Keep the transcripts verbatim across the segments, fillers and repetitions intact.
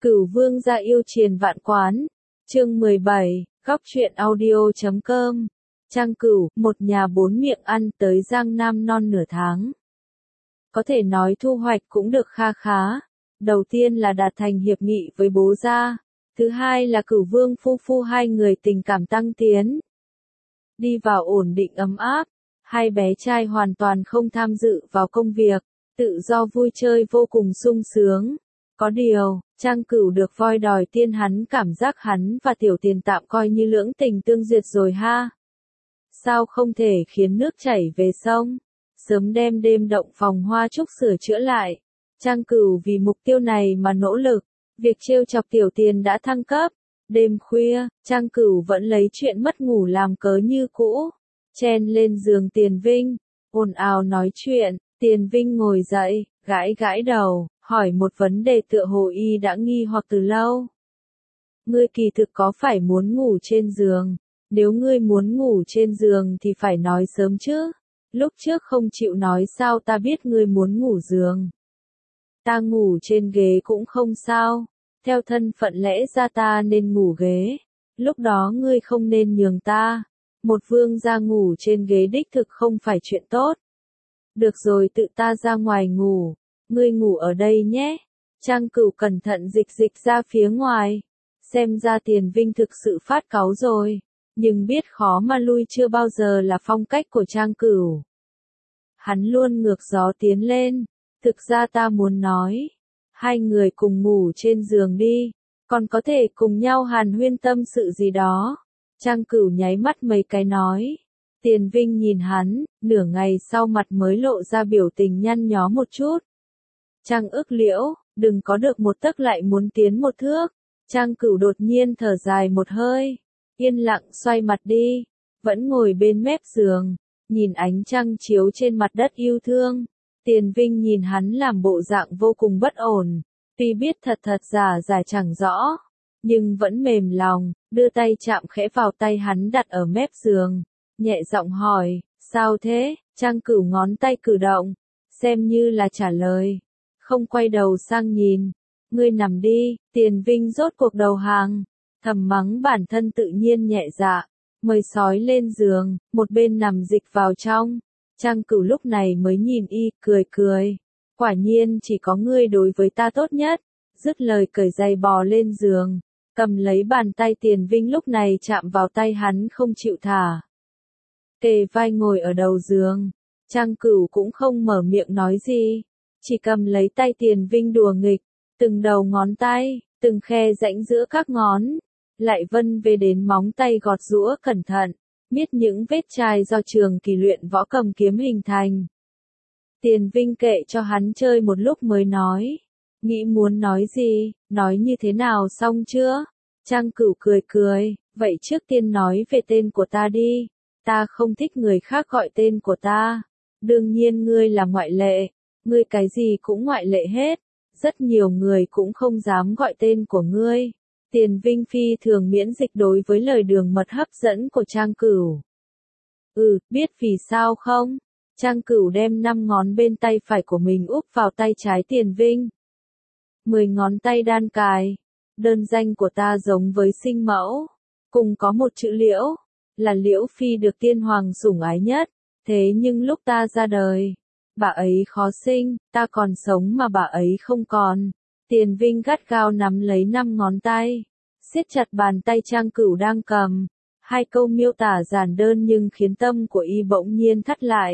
Cửu vương gia yêu triền vạn quán. Chương mười bảy, góc truyện audio chấm com. Trang Cửu, một nhà bốn miệng ăn tới Giang Nam non nửa tháng. Có thể nói thu hoạch cũng được kha khá. Đầu tiên là đạt thành hiệp nghị với bố gia. Thứ hai là Cửu vương phu phu hai người tình cảm tăng tiến. Đi vào ổn định ấm áp. Hai bé trai hoàn toàn không tham dự vào công việc. Tự do vui chơi vô cùng sung sướng. Có điều, Trang Cửu được voi đòi tiên hắn cảm giác hắn và Tiểu Tiền tạm coi như lưỡng tình tương duyệt rồi ha. Sao không thể khiến nước chảy về sông, sớm đem đêm động phòng hoa trúc sửa chữa lại. Trang Cửu vì mục tiêu này mà nỗ lực, việc trêu chọc Tiểu Tiền đã thăng cấp. Đêm khuya, Trang Cửu vẫn lấy chuyện mất ngủ làm cớ như cũ, chen lên giường Tiền Vinh, ồn ào nói chuyện. Tiền Vinh ngồi dậy, gãi gãi đầu, hỏi một vấn đề tựa hồ y đã nghi hoặc từ lâu. Ngươi kỳ thực có phải muốn ngủ trên giường? Nếu ngươi muốn ngủ trên giường thì phải nói sớm chứ. Lúc trước không chịu nói sao ta biết ngươi muốn ngủ giường. Ta ngủ trên ghế cũng không sao. Theo thân phận lẽ ra ta nên ngủ ghế. Lúc đó ngươi không nên nhường ta. Một vương gia ngủ trên ghế đích thực không phải chuyện tốt. Được rồi, tự ta ra ngoài ngủ. Ngươi ngủ ở đây nhé. Trang Cửu cẩn thận dịch dịch ra phía ngoài. Xem ra Tiền Vinh thực sự phát cáu rồi. Nhưng biết khó mà lui chưa bao giờ là phong cách của Trang Cửu. Hắn luôn ngược gió tiến lên. Thực ra ta muốn nói. Hai người cùng ngủ trên giường đi. Còn có thể cùng nhau hàn huyên tâm sự gì đó. Trang Cửu nháy mắt mấy cái nói. Tiền Vinh nhìn hắn, nửa ngày sau mặt mới lộ ra biểu tình nhăn nhó một chút. Trang ức liễu, đừng có được một tấc lại muốn tiến một thước. Trang Cửu đột nhiên thở dài một hơi, yên lặng xoay mặt đi, vẫn ngồi bên mép giường, nhìn ánh trăng chiếu trên mặt đất yêu thương. Tiền Vinh nhìn hắn làm bộ dạng vô cùng bất ổn, tuy biết thật thật giả giả chẳng rõ, nhưng vẫn mềm lòng, đưa tay chạm khẽ vào tay hắn đặt ở mép giường. Nhẹ giọng hỏi, sao thế? Trang Cửu ngón tay cử động, xem như là trả lời, không quay đầu sang nhìn. Ngươi nằm đi. Tiền Vinh rốt cuộc đầu hàng, thầm mắng bản thân tự nhiên nhẹ dạ, mời sói lên giường, một bên nằm dịch vào trong. Trang Cửu lúc này mới nhìn y, cười cười, quả nhiên chỉ có ngươi đối với ta tốt nhất. Dứt lời cởi giày bò lên giường, cầm lấy bàn tay Tiền Vinh lúc này chạm vào tay hắn không chịu thả. Kề vai ngồi ở đầu giường, Trang Cửu cũng không mở miệng nói gì, chỉ cầm lấy tay Tiền Vinh đùa nghịch, từng đầu ngón tay, từng khe rãnh giữa các ngón, lại vân về đến móng tay gọt giũa cẩn thận, biết những vết chai do trường kỳ luyện võ cầm kiếm hình thành. Tiền Vinh kệ cho hắn chơi một lúc mới nói, nghĩ muốn nói gì, nói như thế nào xong chưa? Trang Cửu cười cười, vậy trước tiên nói về tên của ta đi. Ta không thích người khác gọi tên của ta. Đương nhiên ngươi là ngoại lệ. Ngươi cái gì cũng ngoại lệ hết. Rất nhiều người cũng không dám gọi tên của ngươi. Tiền Vinh phi thường miễn dịch đối với lời đường mật hấp dẫn của Trang Cửu. Ừ, biết vì sao không? Trang Cửu đem năm ngón bên tay phải của mình úp vào tay trái Tiền Vinh. Mười ngón tay đan cài. Đơn danh của ta giống với sinh mẫu. Cùng có một chữ Liễu. Là Liễu Phi được tiên hoàng sủng ái nhất, thế nhưng lúc ta ra đời, bà ấy khó sinh, ta còn sống mà bà ấy không còn. Tiền Vinh gắt gao nắm lấy năm ngón tay, siết chặt bàn tay Trang Cửu đang cầm, hai câu miêu tả giản đơn nhưng khiến tâm của y bỗng nhiên thắt lại.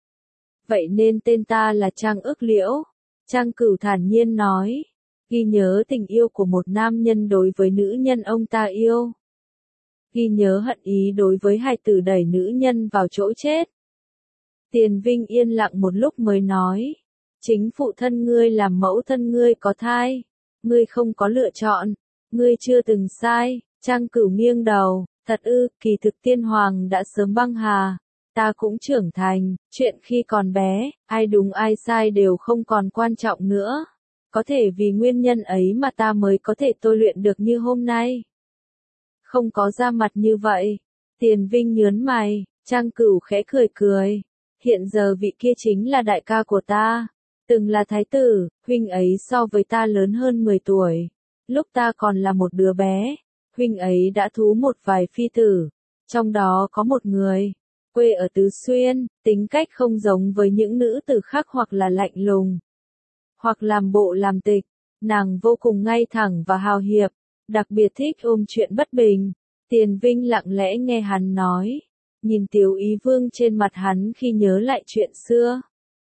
Vậy nên tên ta là Trang ức liễu. Trang Cửu thản nhiên nói, ghi nhớ tình yêu của một nam nhân đối với nữ nhân ông ta yêu. Ghi nhớ hận ý đối với hài tử đẩy nữ nhân vào chỗ chết. Tiền Vinh yên lặng một lúc mới nói, chính phụ thân ngươi làm mẫu thân ngươi có thai, ngươi không có lựa chọn, ngươi chưa từng sai. Trang Cửu nghiêng đầu, thật ư? Kỳ thực tiên hoàng đã sớm băng hà, ta cũng trưởng thành, chuyện khi còn bé, ai đúng ai sai đều không còn quan trọng nữa. Có thể vì nguyên nhân ấy mà ta mới có thể tôi luyện được như hôm nay. Không có ra mặt như vậy. Tiền Vinh nhớn mày, Trang Cửu khẽ cười cười. Hiện giờ vị kia chính là đại ca của ta. Từng là thái tử, huynh ấy so với ta lớn hơn mười tuổi. Lúc ta còn là một đứa bé, huynh ấy đã thú một vài phi tử, trong đó có một người, quê ở Tứ Xuyên, tính cách không giống với những nữ tử khác, hoặc là lạnh lùng, hoặc làm bộ làm tịch, nàng vô cùng ngay thẳng và hào hiệp, đặc biệt thích ôm chuyện bất bình. Tiền Vinh lặng lẽ nghe hắn nói, nhìn Tiếu Ý Vương trên mặt hắn khi nhớ lại chuyện xưa.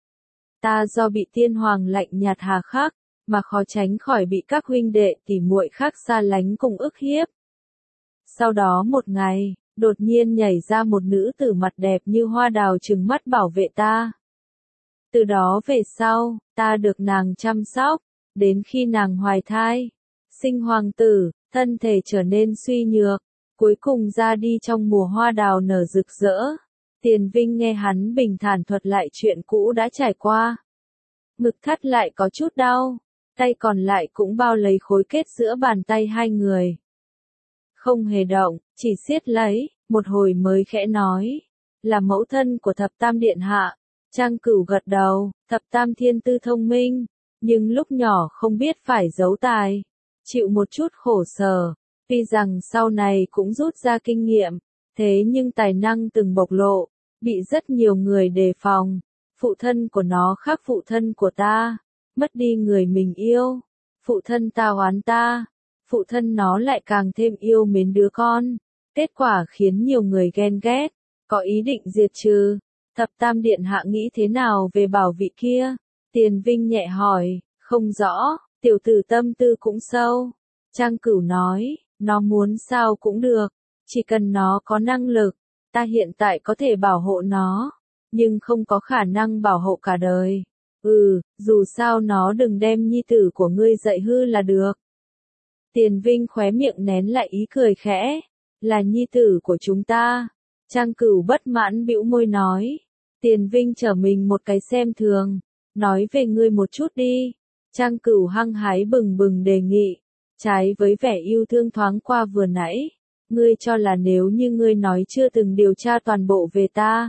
Ta do bị tiên hoàng lạnh nhạt hà khắc, mà khó tránh khỏi bị các huynh đệ tỉ muội khác xa lánh cùng ức hiếp. Sau đó một ngày, đột nhiên nhảy ra một nữ tử mặt đẹp như hoa đào trừng mắt bảo vệ ta. Từ đó về sau, ta được nàng chăm sóc, đến khi nàng hoài thai, sinh hoàng tử, thân thể trở nên suy nhược, cuối cùng ra đi trong mùa hoa đào nở rực rỡ. Tiền Vinh nghe hắn bình thản thuật lại chuyện cũ đã trải qua. Ngực thắt lại có chút đau, tay còn lại cũng bao lấy khối kết giữa bàn tay hai người. Không hề động, chỉ siết lấy, một hồi mới khẽ nói, là mẫu thân của thập tam điện hạ. Trang Cửu gật đầu, thập tam thiên tư thông minh, nhưng lúc nhỏ không biết phải giấu tài, chịu một chút khổ sở, tuy rằng sau này cũng rút ra kinh nghiệm, thế nhưng tài năng từng bộc lộ, bị rất nhiều người đề phòng. Phụ thân của nó khác phụ thân của ta, mất đi người mình yêu, phụ thân ta oán ta, phụ thân nó lại càng thêm yêu mến đứa con, kết quả khiến nhiều người ghen ghét, có ý định diệt trừ. Thập tam điện hạ nghĩ thế nào về bảo vị kia? Tiền Vinh nhẹ hỏi, không rõ, tiểu tử tâm tư cũng sâu. Trang Cửu nói, nó muốn sao cũng được, chỉ cần nó có năng lực, ta hiện tại có thể bảo hộ nó, nhưng không có khả năng bảo hộ cả đời. Ừ, dù sao nó đừng đem nhi tử của ngươi dạy hư là được. Tiền Vinh khóe miệng nén lại ý cười khẽ, là nhi tử của chúng ta. Trang Cửu bất mãn bĩu môi nói. Tiền Vinh trở mình một cái xem thường, nói về ngươi một chút đi. Trang Cửu hăng hái bừng bừng đề nghị, trái với vẻ yêu thương thoáng qua vừa nãy, ngươi cho là nếu như ngươi nói chưa từng điều tra toàn bộ về ta,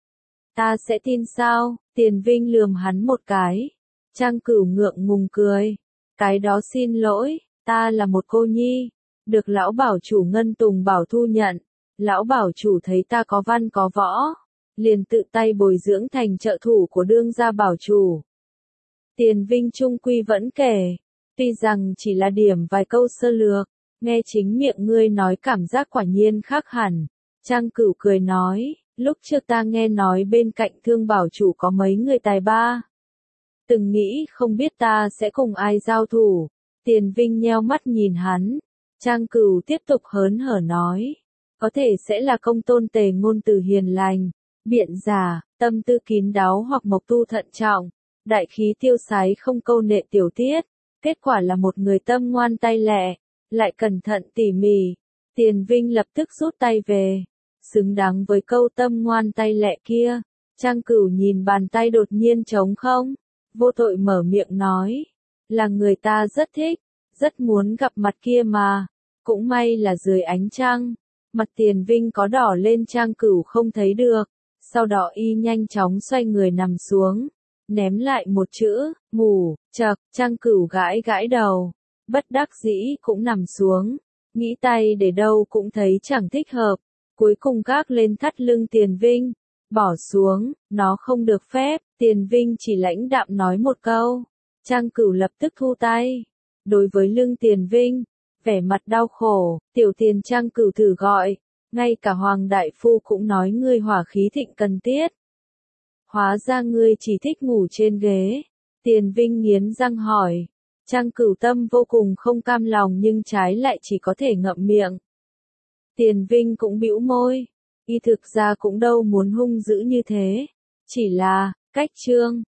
ta sẽ tin sao? Tiền Vinh lườm hắn một cái. Trang Cửu ngượng ngùng cười, cái đó xin lỗi, ta là một cô nhi, được lão bảo chủ Ngân Tùng Bảo thu nhận, lão bảo chủ thấy ta có văn có võ, liền tự tay bồi dưỡng thành trợ thủ của đương gia bảo chủ. Tiền Vinh trung quy vẫn kể, tuy rằng chỉ là điểm vài câu sơ lược, nghe chính miệng ngươi nói cảm giác quả nhiên khác hẳn. Trang Cửu cười nói, lúc trước ta nghe nói bên cạnh Thương bảo chủ có mấy người tài ba, từng nghĩ không biết ta sẽ cùng ai giao thủ. Tiền Vinh nheo mắt nhìn hắn, Trang Cửu tiếp tục hớn hở nói, có thể sẽ là Công Tôn Tề ngôn từ hiền lành, biện giả, tâm tư kín đáo, hoặc Mộc Tu thận trọng, đại khí tiêu sái không câu nệ tiểu tiết, kết quả là một người tâm ngoan tay lẹ, lại cẩn thận tỉ mỉ. Tiền Vinh lập tức rút tay về, xứng đáng với câu tâm ngoan tay lẹ kia. Trang Cửu nhìn bàn tay đột nhiên trống không, vô tội mở miệng nói, là người ta rất thích, rất muốn gặp mặt kia mà, cũng may là dưới ánh trăng, mặt Tiền Vinh có đỏ lên. Trang Cửu không thấy được, sau đó y nhanh chóng xoay người nằm xuống, ném lại một chữ, ngủ. Chậc. Trang Cửu gãi gãi đầu, bất đắc dĩ cũng nằm xuống, nghĩ tay để đâu cũng thấy chẳng thích hợp, cuối cùng gác lên thắt lưng Tiền Vinh, bỏ xuống, nó không được phép. Tiền Vinh chỉ lãnh đạm nói một câu, Trang Cửu lập tức thu tay. Đối với lưng Tiền Vinh, vẻ mặt đau khổ, tiểu Tiền. Trang Cửu thử gọi, ngay cả Hoàng Đại Phu cũng nói ngươi hỏa khí thịnh cần tiết. Hóa ra ngươi chỉ thích ngủ trên ghế. Tiền Vinh nghiến răng hỏi. Trang Cửu tâm vô cùng không cam lòng nhưng trái lại chỉ có thể ngậm miệng. Tiền Vinh cũng bĩu môi, y thực ra cũng đâu muốn hung dữ như thế, chỉ là, cách chương.